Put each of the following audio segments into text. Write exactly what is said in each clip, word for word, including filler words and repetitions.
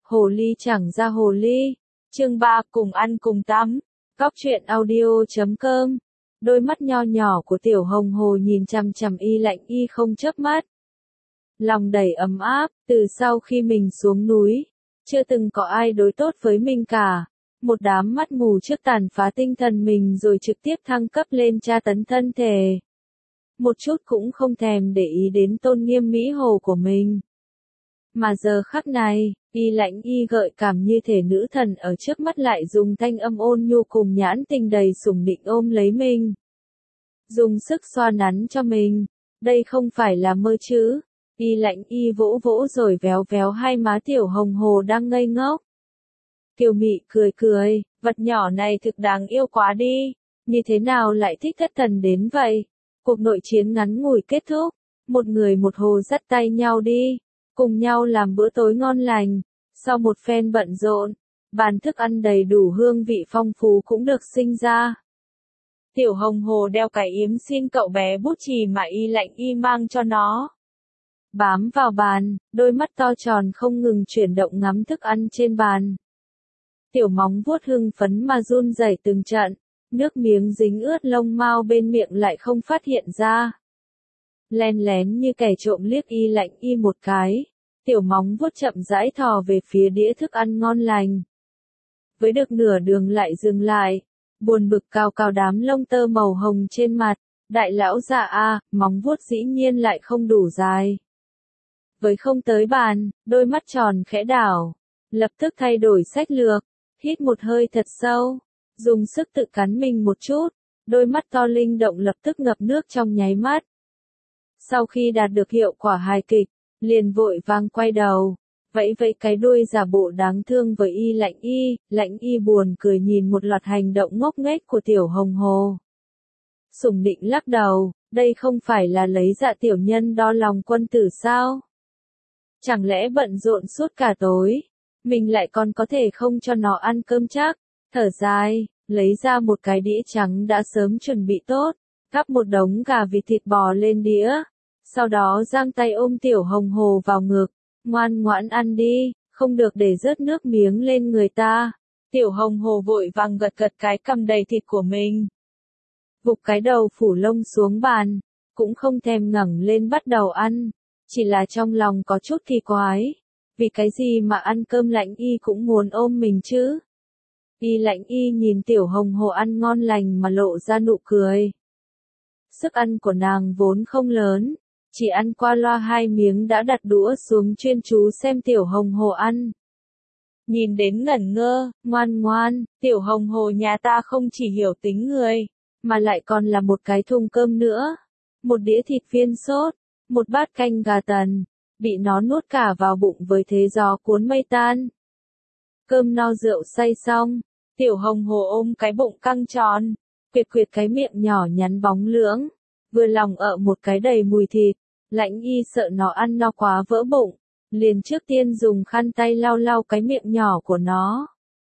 Hồ ly chẳng ra hồ ly. Chương ba, cùng ăn cùng tắm. Góc truyện audio chấm com. Đôi mắt nho nhỏ của Tiểu Hồng Hồ nhìn chằm chằm Y Lạnh Y không chớp mắt. Lòng đầy ấm áp, từ sau khi mình xuống núi, chưa từng có ai đối tốt với mình cả. Một đám mắt mù trước tàn phá tinh thần mình rồi trực tiếp thăng cấp lên tra tấn thân thể. Một chút cũng không thèm để ý đến tôn nghiêm mỹ hồ của mình. Mà giờ khắc này, Y Lạnh Y gợi cảm như thể nữ thần ở trước mắt lại dùng thanh âm ôn nhu cùng nhãn tình đầy sủng nịnh ôm lấy mình. Dùng sức xoa nắn cho mình, đây không phải là mơ chứ. Y Lạnh Y vỗ vỗ rồi véo véo hai má Tiểu Hồng Hồ đang ngây ngốc. Kiều Mị cười cười, vật nhỏ này thực đáng yêu quá đi, như thế nào lại thích thất thần đến vậy? Cuộc nội chiến ngắn ngủi kết thúc, một người một hồ dắt tay nhau đi, cùng nhau làm bữa tối ngon lành. Sau một phen bận rộn, bàn thức ăn đầy đủ hương vị phong phú cũng được sinh ra. Tiểu Hồng Hồ đeo cái yếm xin cậu bé bút chì mà Y Lạnh Y mang cho nó. Bám vào bàn, đôi mắt to tròn không ngừng chuyển động ngắm thức ăn trên bàn. Tiểu móng vuốt hưng phấn mà run rẩy từng trận, nước miếng dính ướt lông mao bên miệng lại không phát hiện ra. Len lén như kẻ trộm liếc Y Lạnh Y một cái, tiểu móng vuốt chậm rãi thò về phía đĩa thức ăn ngon lành. Với được nửa đường lại dừng lại, buồn bực cào cào đám lông tơ màu hồng trên mặt, đại lão già a, móng vuốt dĩ nhiên lại không đủ dài. Với không tới bàn, đôi mắt tròn khẽ đảo, lập tức thay đổi sách lược, hít một hơi thật sâu, dùng sức tự cắn mình một chút, đôi mắt to linh động lập tức ngập nước trong nháy mắt. Sau khi đạt được hiệu quả hài kịch, liền vội vàng quay đầu, vẫy vẫy cái đuôi giả bộ đáng thương với Y Lạnh Y. Lạnh Y buồn cười nhìn một loạt hành động ngốc nghếch của Tiểu Hồng Hồ. Sủng nịnh lắc đầu, đây không phải là lấy dạ tiểu nhân đo lòng quân tử sao? Chẳng lẽ bận rộn suốt cả tối, mình lại còn có thể không cho nó ăn cơm chắc? Thở dài, lấy ra một cái đĩa trắng đã sớm chuẩn bị tốt, gắp một đống gà vịt thịt bò lên đĩa, sau đó giang tay ôm Tiểu Hồng Hồ vào ngực, ngoan ngoãn ăn đi, không được để rớt nước miếng lên người ta. Tiểu Hồng Hồ vội vàng gật gật cái cằm đầy thịt của mình, vụt cái đầu phủ lông xuống bàn, cũng không thèm ngẩng lên bắt đầu ăn, chỉ là trong lòng có chút kỳ quái, vì cái gì mà ăn cơm Lạnh Y cũng muốn ôm mình chứ? Y Lạnh Y nhìn Tiểu Hồng Hồ ăn ngon lành mà lộ ra nụ cười. Sức ăn của nàng vốn không lớn, chỉ ăn qua loa hai miếng đã đặt đũa xuống chuyên chú xem Tiểu Hồng Hồ ăn. Nhìn đến ngẩn ngơ, ngoan ngoan, Tiểu Hồng Hồ nhà ta không chỉ hiểu tính người, mà lại còn là một cái thùng cơm nữa. Một đĩa thịt viên sốt, một bát canh gà tần, bị nó nuốt cả vào bụng với thế gió cuốn mây tan. Cơm no rượu say xong, Tiểu Hồng Hồ ôm cái bụng căng tròn, quyệt quyệt cái miệng nhỏ nhắn bóng lưỡng, vừa lòng ợ một cái đầy mùi thịt. Lạnh Y sợ nó ăn no quá vỡ bụng, liền trước tiên dùng khăn tay lau lau cái miệng nhỏ của nó.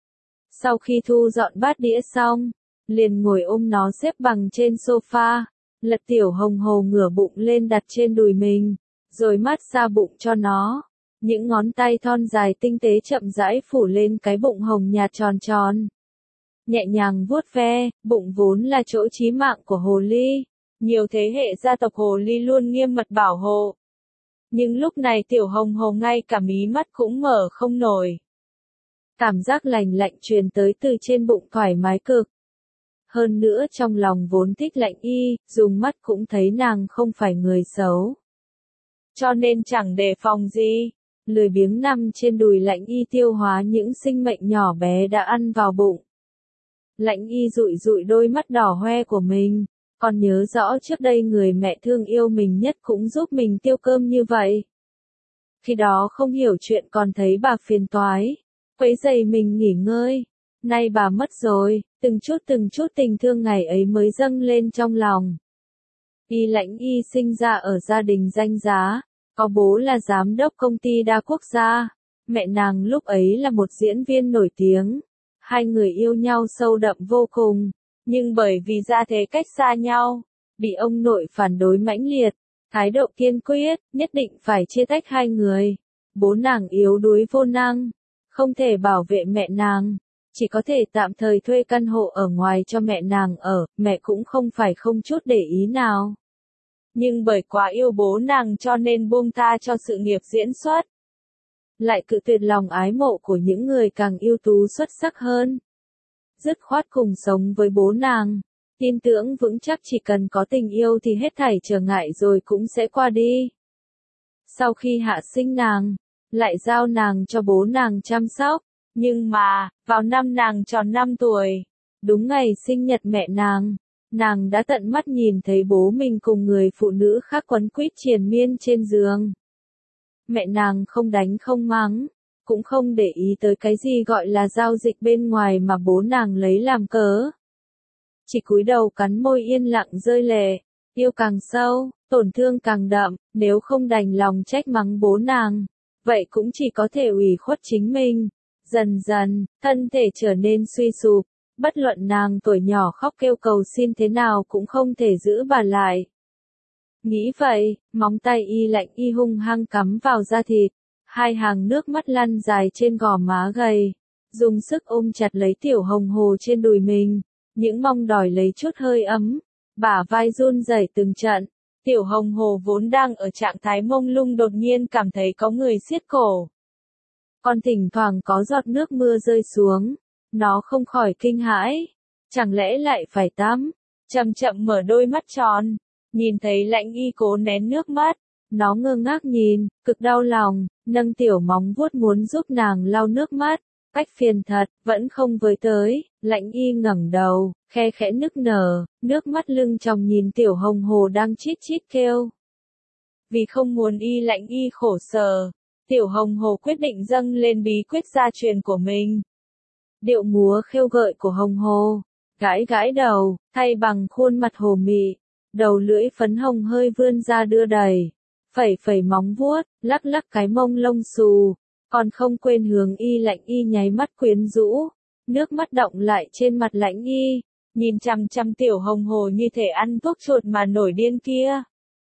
Sau khi thu dọn bát đĩa xong, liền ngồi ôm nó xếp bằng trên sofa, lật Tiểu Hồng Hồ ngửa bụng lên đặt trên đùi mình, rồi mát xa bụng cho nó. Những ngón tay thon dài tinh tế chậm rãi phủ lên cái bụng hồng nhạt tròn tròn. Nhẹ nhàng vuốt ve, bụng vốn là chỗ chí mạng của hồ ly. Nhiều thế hệ gia tộc hồ ly luôn nghiêm mật bảo hộ. Nhưng lúc này Tiểu Hồng Hồ ngay cả mí mắt cũng mở không nổi. Cảm giác lành lạnh truyền tới từ trên bụng thoải mái cực. Hơn nữa trong lòng vốn thích Lạnh Y, dùng mắt cũng thấy nàng không phải người xấu. Cho nên chẳng đề phòng gì, lười biếng nằm trên đùi Lạnh Y tiêu hóa những sinh mệnh nhỏ bé đã ăn vào bụng. Lạnh Y dụi dụi đôi mắt đỏ hoe của mình. Còn nhớ rõ trước đây người mẹ thương yêu mình nhất cũng giúp mình tiêu cơm như vậy. Khi đó không hiểu chuyện còn thấy bà phiền toái, quấy rầy mình nghỉ ngơi. Nay bà mất rồi, từng chút từng chút tình thương ngày ấy mới dâng lên trong lòng. Y Lạnh Y sinh ra ở gia đình danh giá, có bố là giám đốc công ty đa quốc gia, mẹ nàng lúc ấy là một diễn viên nổi tiếng. Hai người yêu nhau sâu đậm vô cùng. Nhưng bởi vì gia thế cách xa nhau, bị ông nội phản đối mãnh liệt, thái độ kiên quyết, nhất định phải chia tách hai người. Bố nàng yếu đuối vô năng, không thể bảo vệ mẹ nàng, chỉ có thể tạm thời thuê căn hộ ở ngoài cho mẹ nàng ở, mẹ cũng không phải không chút để ý nào. Nhưng bởi quá yêu bố nàng cho nên buông tha cho sự nghiệp diễn xuất. Lại cự tuyệt lòng ái mộ của những người càng ưu tú xuất sắc hơn. Dứt khoát cùng sống với bố nàng, tin tưởng vững chắc chỉ cần có tình yêu thì hết thảy trở ngại rồi cũng sẽ qua đi. Sau khi hạ sinh nàng, lại giao nàng cho bố nàng chăm sóc, nhưng mà, vào năm nàng tròn năm tuổi, đúng ngày sinh nhật mẹ nàng, nàng đã tận mắt nhìn thấy bố mình cùng người phụ nữ khác quấn quýt triền miên trên giường. Mẹ nàng không đánh không mắng, cũng không để ý tới cái gì gọi là giao dịch bên ngoài mà bố nàng lấy làm cớ. Chỉ cúi đầu cắn môi yên lặng rơi lệ, yêu càng sâu, tổn thương càng đậm, nếu không đành lòng trách mắng bố nàng, vậy cũng chỉ có thể ủy khuất chính mình. Dần dần, thân thể trở nên suy sụp, bất luận nàng tuổi nhỏ khóc kêu cầu xin thế nào cũng không thể giữ bà lại. Nghĩ vậy, móng tay y lạnh y hung hăng cắm vào da thịt, hai hàng nước mắt lăn dài trên gò má gầy, dùng sức ôm chặt lấy tiểu hồng hồ trên đùi mình, những mong đòi lấy chút hơi ấm, bả vai run rẩy từng trận. Tiểu hồng hồ vốn đang ở trạng thái mông lung đột nhiên cảm thấy có người siết cổ. Còn thỉnh thoảng có giọt nước mưa rơi xuống, nó không khỏi kinh hãi, chẳng lẽ lại phải tắm, chậm chậm mở đôi mắt tròn, nhìn thấy Lãnh Y cố nén nước mắt, nó ngơ ngác nhìn, cực đau lòng, nâng tiểu móng vuốt muốn giúp nàng lau nước mắt, cách phiền thật, vẫn không với tới, Lãnh Y ngẩng đầu, khe khẽ nức nở, nước mắt lưng tròng nhìn tiểu hồng hồ đang chít chít kêu. Vì không muốn y Lãnh Y khổ sở, tiểu hồng hồ quyết định dâng lên bí quyết gia truyền của mình. Điệu múa khêu gợi của hồng hồ, gãi gãi đầu, thay bằng khuôn mặt hồ mị, đầu lưỡi phấn hồng hơi vươn ra đưa đẩy, phẩy phẩy móng vuốt, lắc lắc cái mông lông xù, còn không quên hướng y Lãnh Y nháy mắt quyến rũ, nước mắt đọng lại trên mặt Lãnh Y, nhìn chằm chằm tiểu hồng hồ như thể ăn thuốc chuột mà nổi điên kia.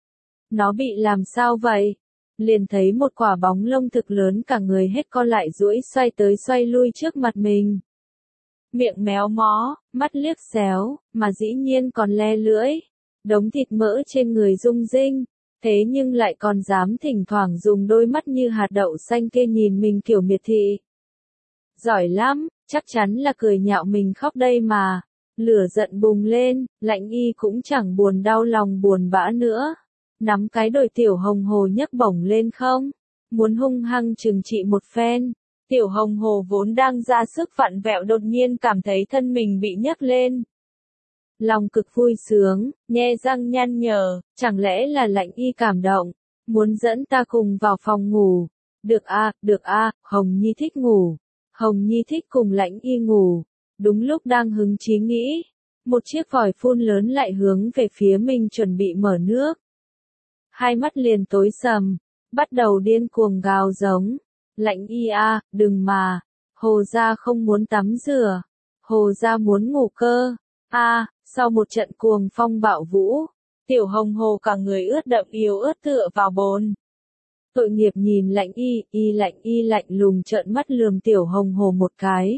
Nó bị làm sao vậy? Liền thấy một quả bóng lông thực lớn cả người hết co lại duỗi xoay tới xoay lui trước mặt mình. Miệng méo mó, mắt liếc xéo, mà dĩ nhiên còn le lưỡi, đống thịt mỡ trên người rung rinh, thế nhưng lại còn dám thỉnh thoảng dùng đôi mắt như hạt đậu xanh kia nhìn mình kiểu miệt thị. Giỏi lắm, chắc chắn là cười nhạo mình khóc đây mà. Lửa giận bùng lên, Lãnh Y cũng chẳng buồn đau lòng buồn bã nữa. Nắm cái đồi tiểu hồng hồ nhấc bổng lên không, muốn hung hăng trừng trị một phen. Tiểu hồng hồ vốn đang ra sức vặn vẹo đột nhiên cảm thấy thân mình bị nhấc lên. Lòng cực vui sướng, nhe răng nhăn nhở, chẳng lẽ là Lãnh Y cảm động, muốn dẫn ta cùng vào phòng ngủ. Được a, à, được a, à, Hồng Nhi thích ngủ. Hồng Nhi thích cùng Lãnh Y ngủ. Đúng lúc đang hứng chí nghĩ, một chiếc vòi phun lớn lại hướng về phía mình chuẩn bị mở nước. Hai mắt liền tối sầm, bắt đầu điên cuồng gào giống. Lãnh Y a, đừng mà, hồ gia không muốn tắm rửa, hồ gia muốn ngủ cơ. A, à, sau một trận cuồng phong bạo vũ, tiểu hồng hồ cả người ướt đẫm yếu ớt tựa vào bồn. Tội nghiệp nhìn Lãnh Y, y Lãnh Y lạnh lùng trợn mắt lườm tiểu hồng hồ một cái.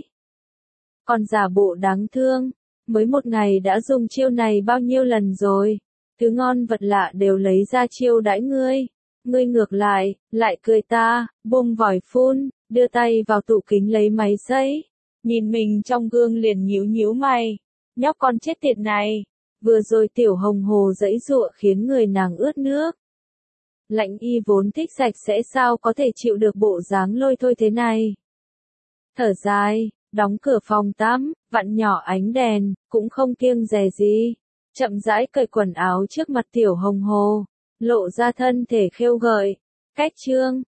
Còn giả bộ đáng thương, mới một ngày đã dùng chiêu này bao nhiêu lần rồi, thứ ngon vật lạ đều lấy ra chiêu đãi ngươi. Ngươi ngược lại, lại cười ta, buông vòi phun, đưa tay vào tủ kính lấy máy sấy. Nhìn mình trong gương liền nhíu nhíu mày. Nhóc con chết tiệt này. Vừa rồi tiểu hồng hồ giãy giụa khiến người nàng ướt nước. Lãnh Y vốn thích sạch sẽ sao có thể chịu được bộ dáng lôi thôi thế này. Thở dài, đóng cửa phòng tắm, vặn nhỏ ánh đèn, cũng không kiêng dè gì. Chậm rãi cởi quần áo trước mặt tiểu hồng hồ. Lộ ra thân thể khêu gợi. Cách chương.